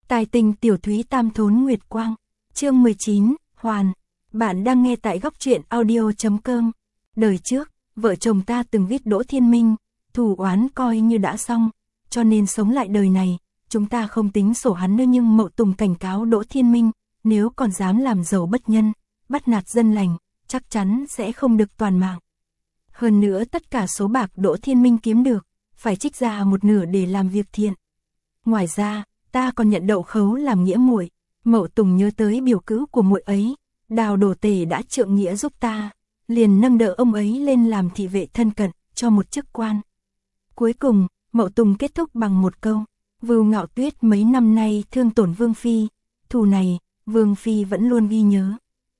Tài tình tiểu thúy tam thốn nguyệt quang. Chương 19, Hoàn. Bạn đang nghe tại góc truyện audio.com. Đời trước, vợ chồng ta từng viết Đỗ Thiên Minh, thù oán coi như đã xong, cho nên sống lại đời này, chúng ta không tính sổ hắn nữa, nhưng Mậu Tùng cảnh cáo Đỗ Thiên Minh, nếu còn dám làm giàu bất nhân, bắt nạt dân lành, chắc chắn sẽ không được toàn mạng. Hơn nữa tất cả số bạc Đỗ Thiên Minh kiếm được, phải trích ra một nửa để làm việc thiện. Ngoài ra, ta còn nhận Đậu Khấu làm nghĩa muội. Mậu Tùng nhớ tới biểu cữu của muội ấy, Đào Đồ Tể đã trượng nghĩa giúp ta, liền nâng đỡ ông ấy lên làm thị vệ thân cận, cho một chức quan. Cuối cùng, Mậu Tùng kết thúc bằng một câu, Vưu Ngạo Tuyết mấy năm nay thương tổn Vương Phi, thù này, Vương Phi vẫn luôn ghi nhớ.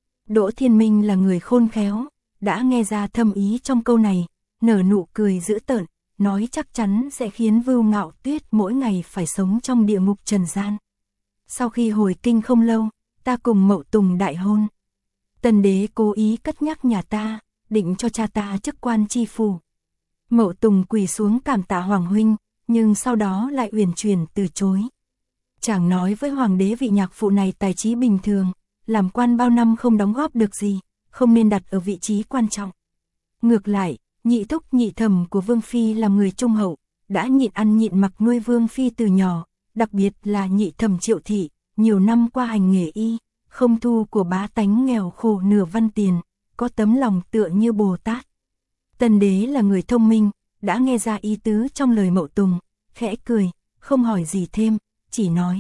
Đỗ Thiên Minh là người khôn khéo, đã nghe ra thâm ý trong câu này, nở nụ cười dữ tợn, nói chắc chắn sẽ khiến Vưu Ngạo Tuyết mỗi ngày phải sống trong địa ngục trần gian. Sau khi hồi kinh không lâu, ta cùng Mậu Tùng đại hôn. Tần đế cố ý cất nhắc nhà ta, định cho cha ta chức quan tri phủ. Mậu Tùng quỳ xuống cảm tạ Hoàng huynh, nhưng sau đó lại uyển chuyển từ chối. Chàng nói với Hoàng đế vị nhạc phụ này tài trí bình thường, làm quan bao năm không đóng góp được gì, không nên đặt ở vị trí quan trọng. Ngược lại, nhị thúc nhị thẩm của Vương Phi là người trung hậu, đã nhịn ăn nhịn mặc nuôi Vương Phi từ nhỏ, đặc biệt là nhị thẩm Triệu Thị, nhiều năm qua hành nghề y, không thu của bá tánh nghèo khổ nửa văn tiền, có tấm lòng tựa như Bồ Tát. Tần đế là người thông minh, đã nghe ra ý tứ trong lời Mậu Tùng, khẽ cười, không hỏi gì thêm, chỉ nói.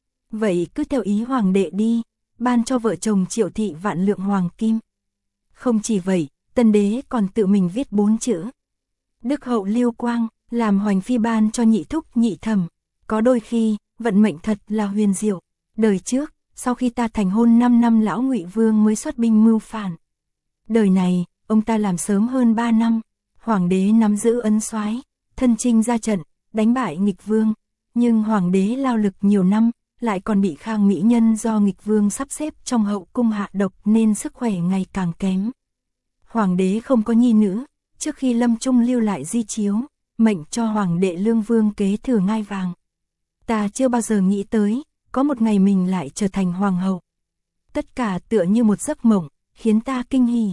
Vậy cứ theo ý Hoàng đệ đi, ban cho vợ chồng Triệu Thị vạn lượng hoàng kim. Không chỉ vậy, Tần đế còn tự mình viết 4 chữ. Đức hậu Liêu Quang, làm Hoành Phi ban cho nhị thúc nhị thẩm. Có đôi khi, vận mệnh thật là huyền diệu. Đời trước, sau khi ta thành hôn 5 năm lão Ngụy Vương mới xuất binh mưu phản. Đời này, ông ta làm sớm hơn 3 năm. Hoàng đế nắm giữ ấn soái, thân chinh ra trận, đánh bại nghịch vương. Nhưng hoàng đế lao lực nhiều năm, lại còn bị Khang mỹ nhân do nghịch vương sắp xếp trong hậu cung hạ độc nên sức khỏe ngày càng kém. Hoàng đế không có nhi nữ, trước khi lâm chung lưu lại di chiếu, mệnh cho hoàng đệ Lương Vương kế thừa ngai vàng. Ta chưa bao giờ nghĩ tới, có một ngày mình lại trở thành hoàng hậu. Tất cả tựa như một giấc mộng, khiến ta kinh hỉ.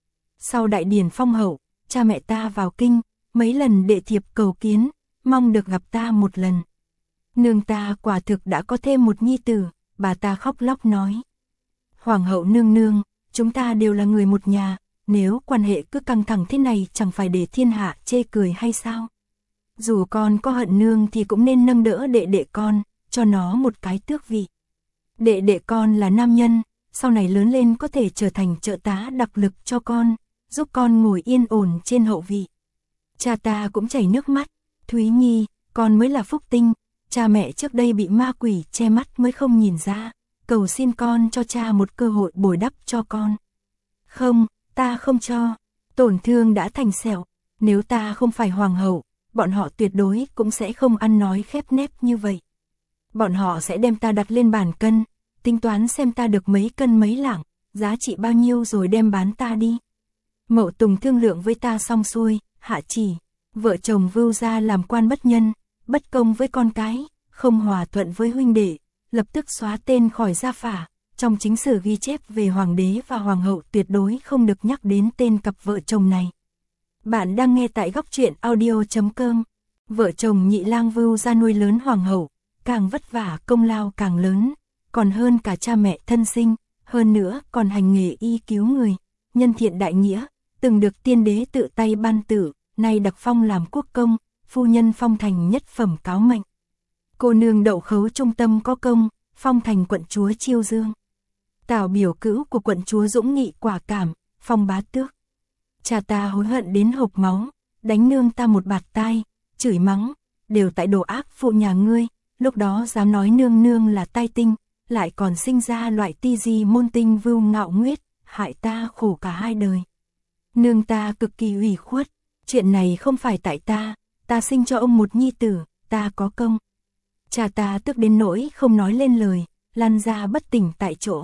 Sau đại điển phong hậu, cha mẹ ta vào kinh, mấy lần đệ thiệp cầu kiến, mong được gặp ta một lần. Nương ta quả thực đã có thêm một nhi tử, bà ta khóc lóc nói. Hoàng hậu nương nương, chúng ta đều là người một nhà, nếu quan hệ cứ căng thẳng thế này chẳng phải để thiên hạ chê cười hay sao? Dù con có hận nương thì cũng nên nâng đỡ đệ đệ con, cho nó một cái tước vị. Đệ đệ con là nam nhân, sau này lớn lên có thể trở thành trợ tá đặc lực cho con, giúp con ngồi yên ổn trên hậu vị. Cha ta cũng chảy nước mắt, Thúy Nhi, con mới là phúc tinh, cha mẹ trước đây bị ma quỷ che mắt mới không nhìn ra, cầu xin con cho cha một cơ hội bồi đắp cho con. Không, ta không cho, tổn thương đã thành sẹo, nếu ta không phải hoàng hậu, bọn họ tuyệt đối cũng sẽ không ăn nói khép nép như vậy. Bọn họ sẽ đem ta đặt lên bàn cân, tính toán xem ta được mấy cân mấy lạng, giá trị bao nhiêu rồi đem bán ta đi. Mậu Tùng thương lượng với ta xong xuôi, hạ chỉ, vợ chồng Vưu gia làm quan bất nhân, bất công với con cái, không hòa thuận với huynh đệ, lập tức xóa tên khỏi gia phả. Trong chính sử ghi chép về hoàng đế và hoàng hậu tuyệt đối không được nhắc đến tên cặp vợ chồng này. Bạn đang nghe tại góc truyện audio.com. Vợ chồng Nhị Lang Vưu gia nuôi lớn hoàng hậu, càng vất vả công lao càng lớn, còn hơn cả cha mẹ thân sinh, hơn nữa còn hành nghề y cứu người, nhân thiện đại nghĩa, từng được tiên đế tự tay ban tử, nay đặc phong làm quốc công, phu nhân phong thành nhất phẩm cáo mệnh. Cô nương Đậu Khấu trung tâm có công, phong thành quận chúa Chiêu Dương. Tào biểu cữu của quận chúa dũng nghị quả cảm, phong bá tước. Cha ta hối hận đến hộc máu, đánh nương ta một bạt tai, chửi mắng, đều tại đồ ác phụ nhà ngươi, lúc đó dám nói nương nương là tai tinh, lại còn sinh ra loại ti di môn tinh Vưu Ngạo Nguyết, hại ta khổ cả hai đời. Nương ta cực kỳ ủy khuất, chuyện này không phải tại ta sinh cho ông một nhi tử, ta có công. Cha ta tức đến nỗi không nói lên lời, lăn ra bất tỉnh tại chỗ.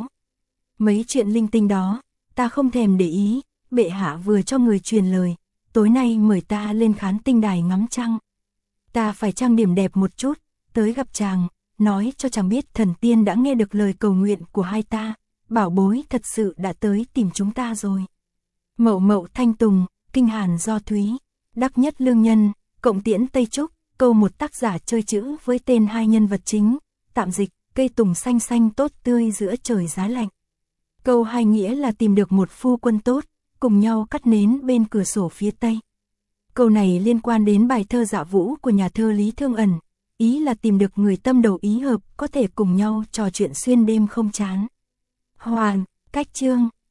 Mấy chuyện linh tinh đó, ta không thèm để ý, bệ hạ vừa cho người truyền lời, tối nay mời ta lên khán tinh đài ngắm trăng. Ta phải trang điểm đẹp một chút, tới gặp chàng, nói cho chàng biết thần tiên đã nghe được lời cầu nguyện của hai ta, bảo bối thật sự đã tới tìm chúng ta rồi. Mậu Mậu Thanh Tùng, Kinh Hàn Do Thúy, Đắc Nhất Lương Nhân, Cộng Tiễn Tây Trúc, câu một tác giả chơi chữ với tên hai nhân vật chính, tạm dịch, cây tùng xanh xanh tốt tươi giữa trời giá lạnh. Câu hai nghĩa là tìm được một phu quân tốt, cùng nhau cắt nến bên cửa sổ phía tây. Câu này liên quan đến bài thơ Dạ Vũ của nhà thơ Lý Thương Ẩn, ý là tìm được người tâm đầu ý hợp, có thể cùng nhau trò chuyện xuyên đêm không chán. Hoàn, cách chương.